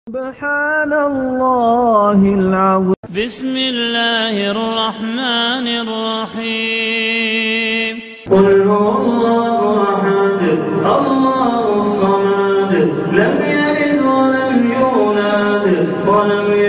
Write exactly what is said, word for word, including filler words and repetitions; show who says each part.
Speaker 1: سبحان الله العظيم.
Speaker 2: بسم الله الرحمن الرحيم.
Speaker 3: قل هو الله أحد الله الصمد لم يلد ولم يولد ولم